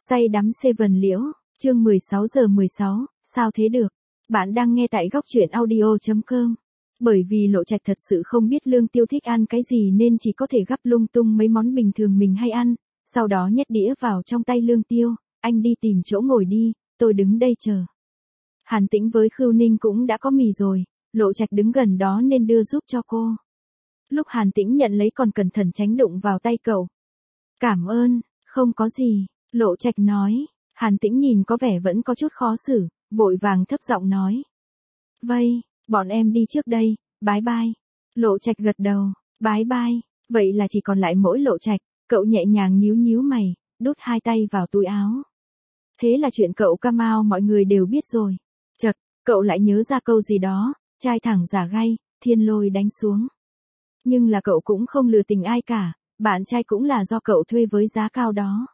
Say đắm Seven Liễu, chương 16:16, sao thế được? Bạn đang nghe tại góc truyện audio.com. Bởi vì Lộ Trạch thật sự không biết Lương Tiêu thích ăn cái gì nên chỉ có thể gắp lung tung mấy món bình thường mình hay ăn, sau đó nhét đĩa vào trong tay Lương Tiêu, anh đi tìm chỗ ngồi đi, tôi đứng đây chờ. Hàn Tĩnh với Khưu Ninh cũng đã có mì rồi, Lộ Trạch đứng gần đó nên đưa giúp cho cô. Lúc Hàn Tĩnh nhận lấy còn cẩn thận tránh đụng vào tay cậu. Cảm ơn, không có gì, Lộ Trạch nói. Hàn Tĩnh nhìn có vẻ vẫn có chút khó xử, vội vàng thấp giọng nói. Vây, bọn em đi trước đây, bye bye. Lộ Trạch gật đầu, bye bye. Vậy là chỉ còn lại mỗi Lộ Trạch, cậu nhẹ nhàng nhíu nhíu mày, đút hai tay vào túi áo. Thế là chuyện cậu Kamao mọi người đều biết rồi. Chật, cậu lại nhớ ra câu gì đó, trai thẳng giả gay, thiên lôi đánh xuống. Nhưng là cậu cũng không lừa tình ai cả, bạn trai cũng là do cậu thuê với giá cao đó.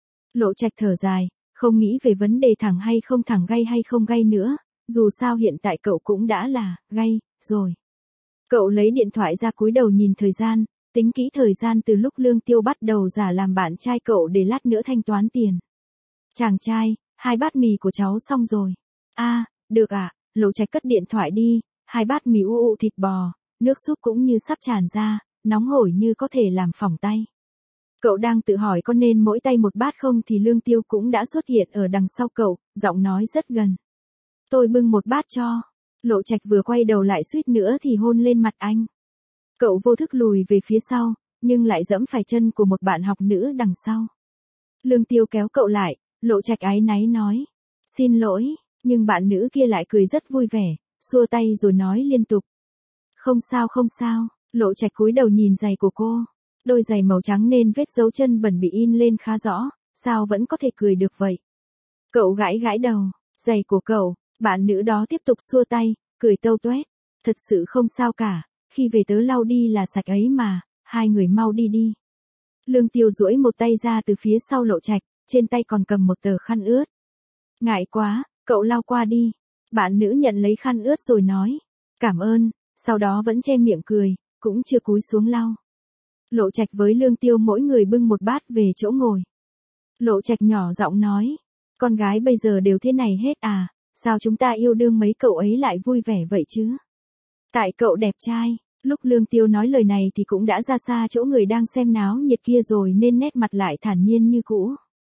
Lộ Trạch thở dài, không nghĩ về vấn đề thẳng hay không thẳng gay hay không gay nữa, dù sao hiện tại cậu cũng đã là gay rồi. Cậu lấy điện thoại ra cúi đầu nhìn thời gian, tính kỹ thời gian từ lúc Lương Tiêu bắt đầu giả làm bạn trai cậu để lát nữa thanh toán tiền. Chàng trai, 2 bát mì của cháu xong rồi. Được ạ, Lộ Trạch cất điện thoại đi, 2 bát mì u thịt bò, nước súp cũng như sắp tràn ra, nóng hổi như có thể làm phỏng tay. Cậu đang tự hỏi có nên mỗi tay một bát không thì Lương Tiêu cũng đã xuất hiện ở đằng sau cậu, giọng nói rất gần. Tôi bưng một bát cho. Lộ Trạch vừa quay đầu lại suýt nữa thì hôn lên mặt anh. Cậu vô thức lùi về phía sau, nhưng lại giẫm phải chân của một bạn học nữ đằng sau. Lương Tiêu kéo cậu lại, Lộ Trạch áy náy nói. Xin lỗi, nhưng bạn nữ kia lại cười rất vui vẻ, xua tay rồi nói liên tục. Không sao, Lộ Trạch cúi đầu nhìn giày của cô. Đôi giày màu trắng nên vết dấu chân bẩn bị in lên khá rõ, sao vẫn có thể cười được vậy? Cậu gãi gãi đầu, giày của cậu, bạn nữ đó tiếp tục xua tay, cười tâu tuét. Thật sự không sao cả, khi về tớ lau đi là sạch ấy mà, hai người mau đi đi. Lương Tiêu duỗi một tay ra từ phía sau Lộ Trạch, trên tay còn cầm một tờ khăn ướt. Ngại quá, cậu lau qua đi. Bạn nữ nhận lấy khăn ướt rồi nói. Cảm ơn, sau đó vẫn che miệng cười, cũng chưa cúi xuống lau. Lộ Trạch với Lương Tiêu mỗi người bưng một bát về chỗ ngồi. Lộ Trạch nhỏ giọng nói, con gái bây giờ đều thế này hết à, sao chúng ta yêu đương mấy cậu ấy lại vui vẻ vậy chứ? Tại cậu đẹp trai, lúc Lương Tiêu nói lời này thì cũng đã ra xa chỗ người đang xem náo nhiệt kia rồi nên nét mặt lại thản nhiên như cũ.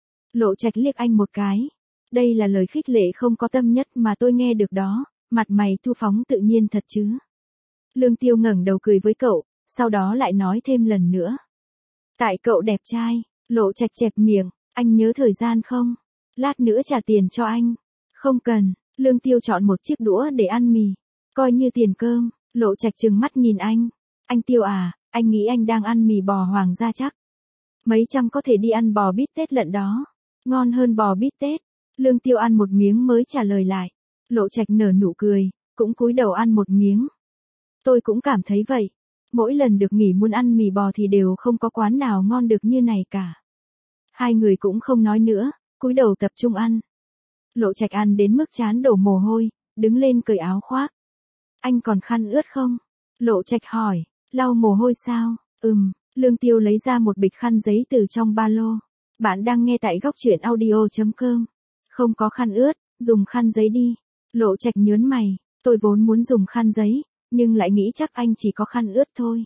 Lộ Trạch liếc anh một cái, đây là lời khích lệ không có tâm nhất mà tôi nghe được đó, mặt mày thu phóng tự nhiên thật chứ. Lương Tiêu ngẩng đầu cười với cậu. Sau đó lại nói thêm lần nữa. Tại cậu đẹp trai, Lộ Trạch chẹp miệng, anh nhớ thời gian không? Lát nữa trả tiền cho anh. Không cần, Lương Tiêu chọn một chiếc đũa để ăn mì. Coi như tiền cơm, Lộ Trạch trừng mắt nhìn anh. Anh Tiêu à, anh nghĩ anh đang ăn mì bò hoàng gia chắc. Mấy trăm có thể đi ăn bò bít tết lận đó. Ngon hơn bò bít tết. Lương Tiêu ăn một miếng mới trả lời lại. Lộ Trạch nở nụ cười, cũng cúi đầu ăn một miếng. Tôi cũng cảm thấy vậy. Mỗi lần được nghỉ muốn ăn mì bò thì đều không có quán nào ngon được như này cả. Hai người cũng không nói nữa, cúi đầu tập trung ăn. Lộ Trạch ăn đến mức trán đổ mồ hôi, đứng lên cởi áo khoác. Anh còn khăn ướt không? Lộ Trạch hỏi, lau mồ hôi sao? Lương Tiêu lấy ra một bịch khăn giấy từ trong ba lô. Bạn đang nghe tại góc truyện audio.com. Không có khăn ướt, dùng khăn giấy đi. Lộ Trạch nhớn mày, tôi vốn muốn dùng khăn giấy. Nhưng lại nghĩ chắc anh chỉ có khăn ướt thôi.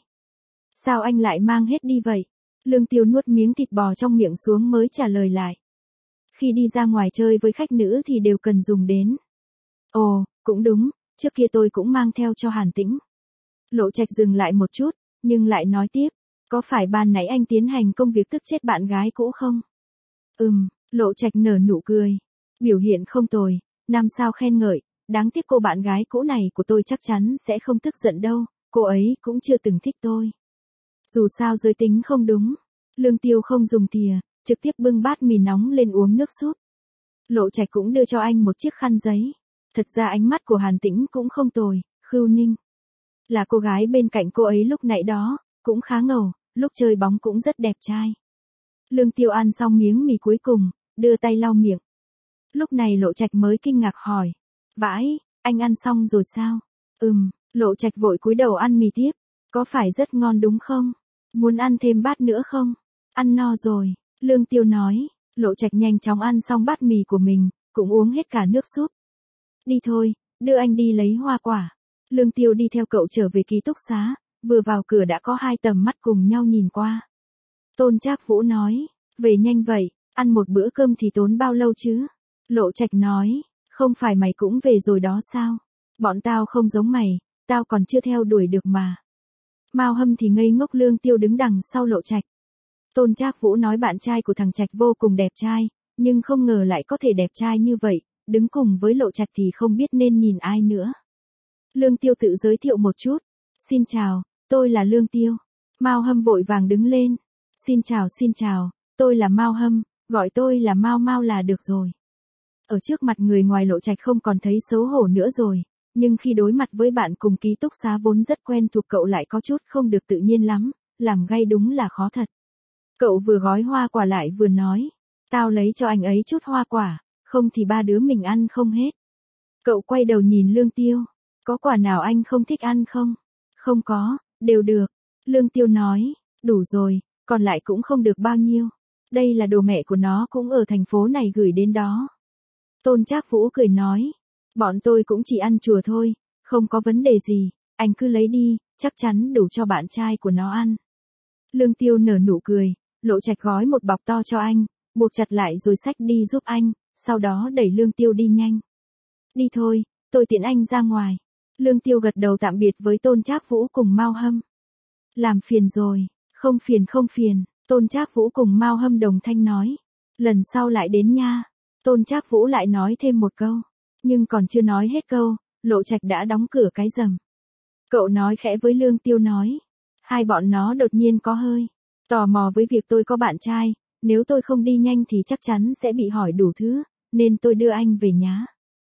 Sao anh lại mang hết đi vậy? Lương Tiêu nuốt miếng thịt bò trong miệng xuống mới trả lời lại. Khi đi ra ngoài chơi với khách nữ thì đều cần dùng đến. Ồ, cũng đúng, trước kia tôi cũng mang theo cho Hàn Tĩnh. Lộ Trạch dừng lại một chút, nhưng lại nói tiếp. Có phải ban nãy anh tiến hành công việc tức chết bạn gái cũ không? Lộ Trạch nở nụ cười. Biểu hiện không tồi, 5 sao khen ngợi. Đáng tiếc cô bạn gái cũ này của tôi chắc chắn sẽ không tức giận đâu, cô ấy cũng chưa từng thích tôi. Dù sao giới tính không đúng. Lương Tiêu không dùng thìa, trực tiếp bưng bát mì nóng lên uống nước súp. Lộ Trạch cũng đưa cho anh một chiếc khăn giấy. Thật ra ánh mắt của Hàn Tĩnh cũng không tồi, Khưu Ninh. Là cô gái bên cạnh cô ấy lúc nãy đó, cũng khá ngầu, lúc chơi bóng cũng rất đẹp trai. Lương Tiêu ăn xong miếng mì cuối cùng, đưa tay lau miệng. Lúc này Lộ Trạch mới kinh ngạc hỏi. Vãi, anh ăn xong rồi sao? Lộ Trạch vội cúi đầu ăn mì tiếp. Có phải rất ngon đúng không? Muốn ăn thêm bát nữa không? Ăn no rồi, Lương Tiêu nói. Lộ Trạch nhanh chóng ăn xong bát mì của mình, cũng uống hết cả nước súp. Đi thôi, đưa anh đi lấy hoa quả. Lương Tiêu đi theo cậu trở về ký túc xá, vừa vào cửa đã có hai tầm mắt cùng nhau nhìn qua. Tôn Trác Vũ nói, về nhanh vậy, ăn một bữa cơm thì tốn bao lâu chứ? Lộ Trạch nói, không phải mày cũng về rồi đó sao? Bọn tao không giống mày, tao còn chưa theo đuổi được mà. Mao Hâm thì ngây ngốc. Lương Tiêu đứng đằng sau Lộ Trạch. Tôn Trác Vũ nói bạn trai của thằng Trạch vô cùng đẹp trai, nhưng không ngờ lại có thể đẹp trai như vậy, đứng cùng với Lộ Trạch thì không biết nên nhìn ai nữa. Lương Tiêu tự giới thiệu một chút. Xin chào, tôi là Lương Tiêu. Mao Hâm vội vàng đứng lên. Xin chào, tôi là Mao Hâm, gọi tôi là Mao Mao là được rồi. Ở trước mặt người ngoài Lộ Trạch không còn thấy xấu hổ nữa rồi, nhưng khi đối mặt với bạn cùng ký túc xá vốn rất quen thuộc cậu lại có chút không được tự nhiên lắm, làm gay đúng là khó thật. Cậu vừa gói hoa quả lại vừa nói, tao lấy cho anh ấy chút hoa quả, không thì ba đứa mình ăn không hết. Cậu quay đầu nhìn Lương Tiêu, có quả nào anh không thích ăn không? Không có, đều được. Lương Tiêu nói, đủ rồi, còn lại cũng không được bao nhiêu. Đây là đồ mẹ của nó cũng ở thành phố này gửi đến đó. Tôn Trác Vũ cười nói, bọn tôi cũng chỉ ăn chùa thôi, không có vấn đề gì, anh cứ lấy đi, chắc chắn đủ cho bạn trai của nó ăn. Lương Tiêu nở nụ cười, Lộ Trạch gói một bọc to cho anh, buộc chặt lại rồi xách đi giúp anh, sau đó đẩy Lương Tiêu đi nhanh. Đi thôi, tôi tiễn anh ra ngoài. Lương Tiêu gật đầu tạm biệt với Tôn Trác Vũ cùng Mao Hâm. Làm phiền rồi, không phiền, Tôn Trác Vũ cùng Mao Hâm đồng thanh nói. Lần sau lại đến nha. Tôn Trác Vũ lại nói thêm một câu. Nhưng còn chưa nói hết câu, Lộ Trạch đã đóng cửa cái rầm. Cậu nói khẽ với Lương Tiêu nói. Hai bọn nó đột nhiên có hơi tò mò với việc tôi có bạn trai, nếu tôi không đi nhanh thì chắc chắn sẽ bị hỏi đủ thứ, nên tôi đưa anh về nhá.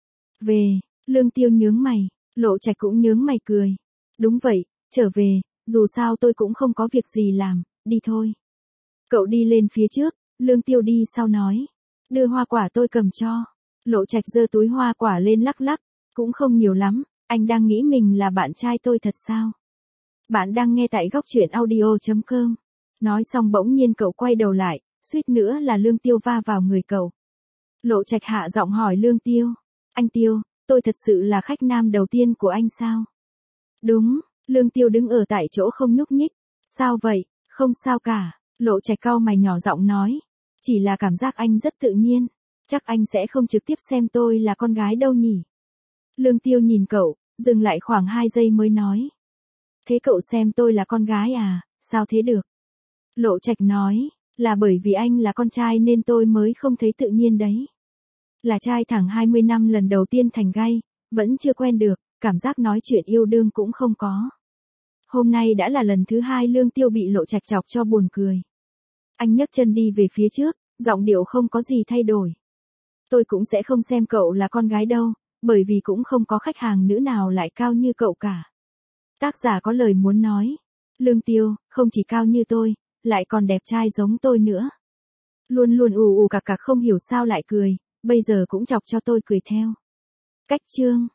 Về, Lương Tiêu nhướng mày, Lộ Trạch cũng nhướng mày cười. Đúng vậy, trở về, dù sao tôi cũng không có việc gì làm, đi thôi. Cậu đi lên phía trước, Lương Tiêu đi sau nói. Đưa hoa quả tôi cầm cho. Lộ Trạch giơ túi hoa quả lên lắc lắc, cũng không nhiều lắm, anh đang nghĩ mình là bạn trai tôi thật sao? Bạn đang nghe tại góc truyện audio.com. Nói xong bỗng nhiên cậu quay đầu lại, suýt nữa là Lương Tiêu va vào người cậu. Lộ Trạch hạ giọng hỏi Lương Tiêu. Anh Tiêu, tôi thật sự là khách nam đầu tiên của anh sao? Đúng, Lương Tiêu đứng ở tại chỗ không nhúc nhích. Sao vậy? Không sao cả. Lộ Trạch cau mày nhỏ giọng nói. Chỉ là cảm giác anh rất tự nhiên. Chắc anh sẽ không trực tiếp xem tôi là con gái đâu nhỉ? Lương Tiêu nhìn cậu, dừng lại khoảng 2 giây mới nói. Thế cậu xem tôi là con gái à, sao thế được? Lộ Trạch nói, là bởi vì anh là con trai nên tôi mới không thấy tự nhiên đấy. Là trai thẳng 20 năm lần đầu tiên thành gay, vẫn chưa quen được, cảm giác nói chuyện yêu đương cũng không có. Hôm nay đã là lần thứ 2 Lương Tiêu bị Lộ Trạch chọc cho buồn cười. Anh nhấc chân đi về phía trước, giọng điệu không có gì thay đổi. Tôi cũng sẽ không xem cậu là con gái đâu, bởi vì cũng không có khách hàng nữ nào lại cao như cậu cả. Tác giả có lời muốn nói. Lương Tiêu, không chỉ cao như tôi, lại còn đẹp trai giống tôi nữa. Luôn luôn ù ù cạc cạc không hiểu sao lại cười, bây giờ cũng chọc cho tôi cười theo. Cách chương